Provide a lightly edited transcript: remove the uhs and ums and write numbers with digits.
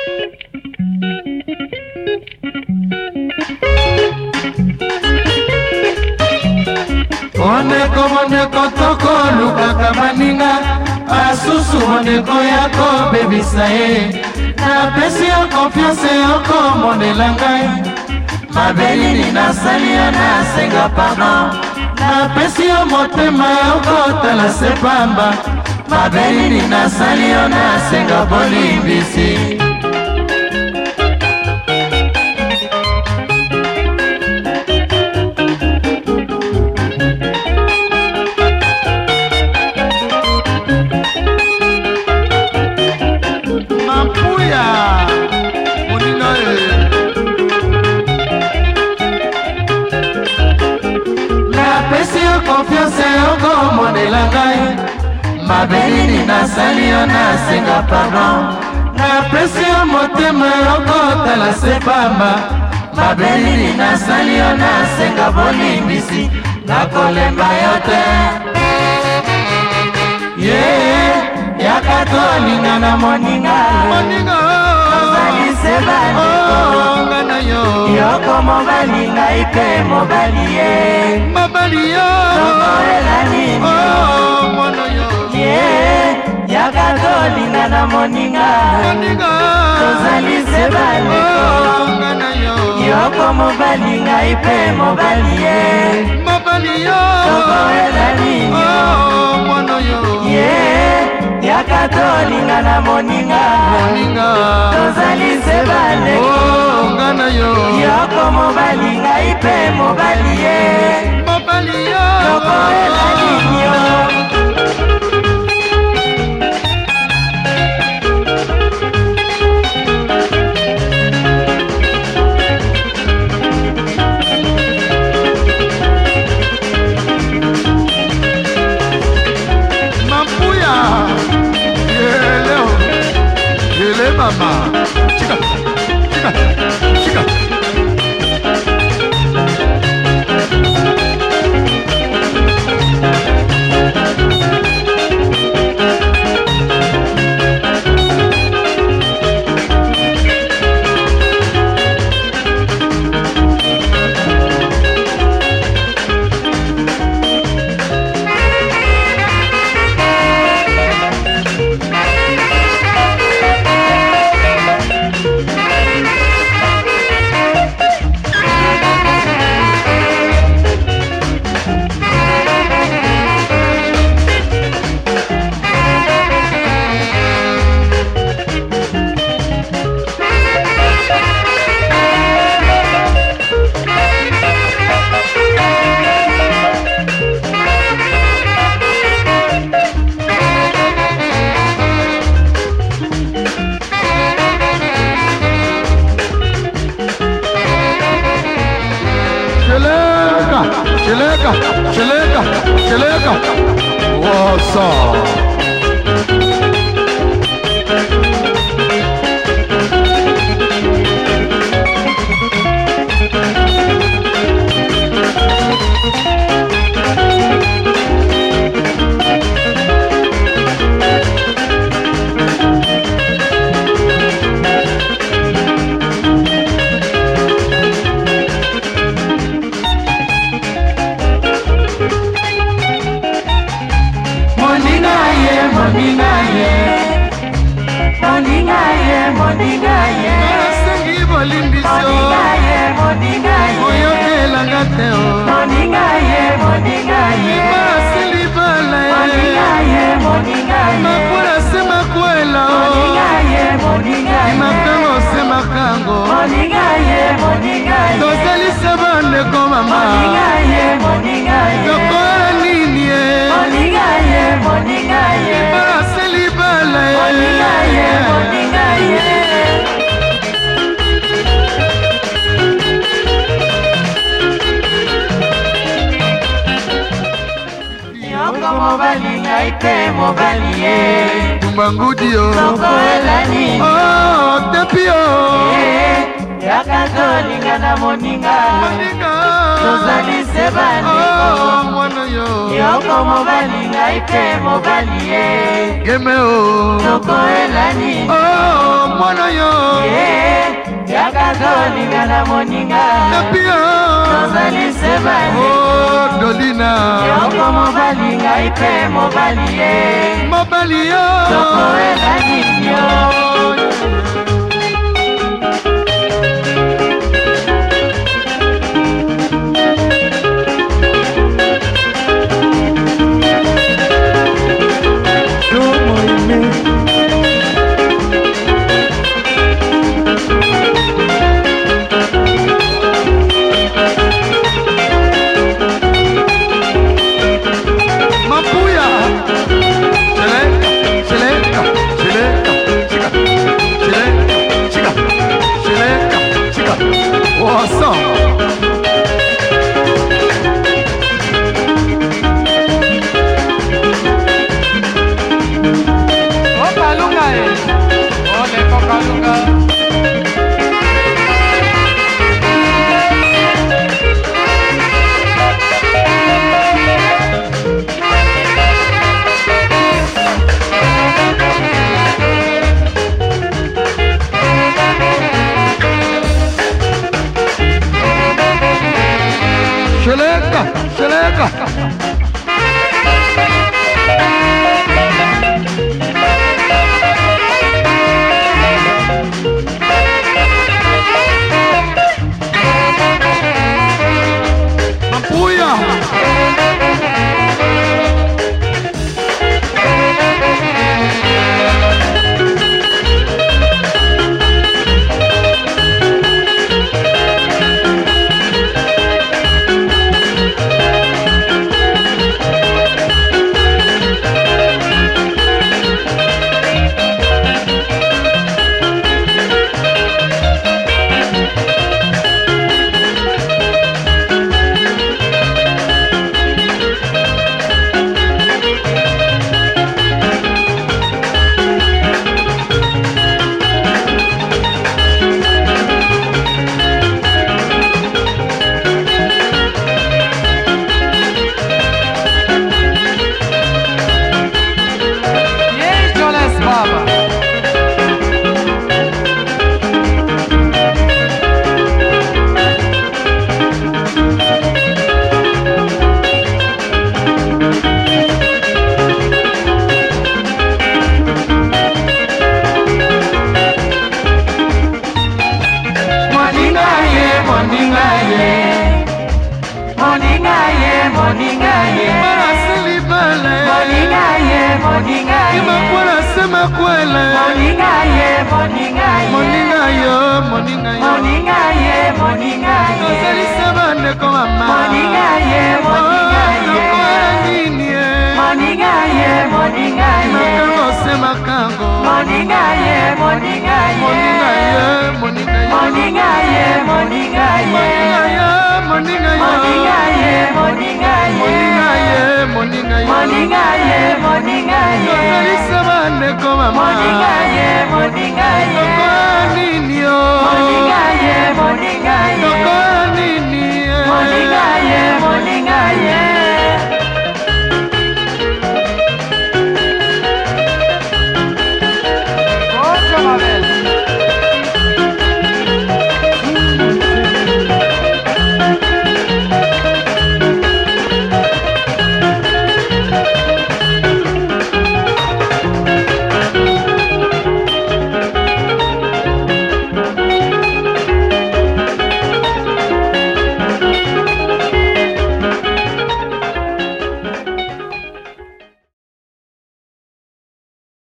Moneko toko lukaka maninga asusu moneko yako bebisa ye napesi yo confiance yoko monela ngai mabelini nasali yo nasenga pardon napesi yo motema yoko tala sepamba mabelini nasali yo nasenga bolimbisi confiance yoko monela ngai mabelini nasali yo nasenga pardon napesi yo motema yoko tala sepamba mabelini nasali yo nasenga bolimbisi nakolemba yo te yaka tolinga na moninga ozali se bandeko yoko mobali ngai pe mobali ye tokoela nini yaka tolinga na moninga tozali se bandeko yoko mobali ngai pe mobali ye tokoela nini yaka tolinga na moninga tozali se bandeko yoko mobali ngai pe mobali ye tokoela nini mama chica Chileka, what's up? Tumbangudio oh tepio yakatolinga na moninga tozali se bandeko mwana yo yoko mobali ngai pe mobali ye geme o tokoela nini mwana yo yakatolingana moninga Napia tozali sebani Oh Dolina yoko mobali ngai pe mobali ye Mobali yo tokoela nini yo Xeleca Mampuia Moninga ye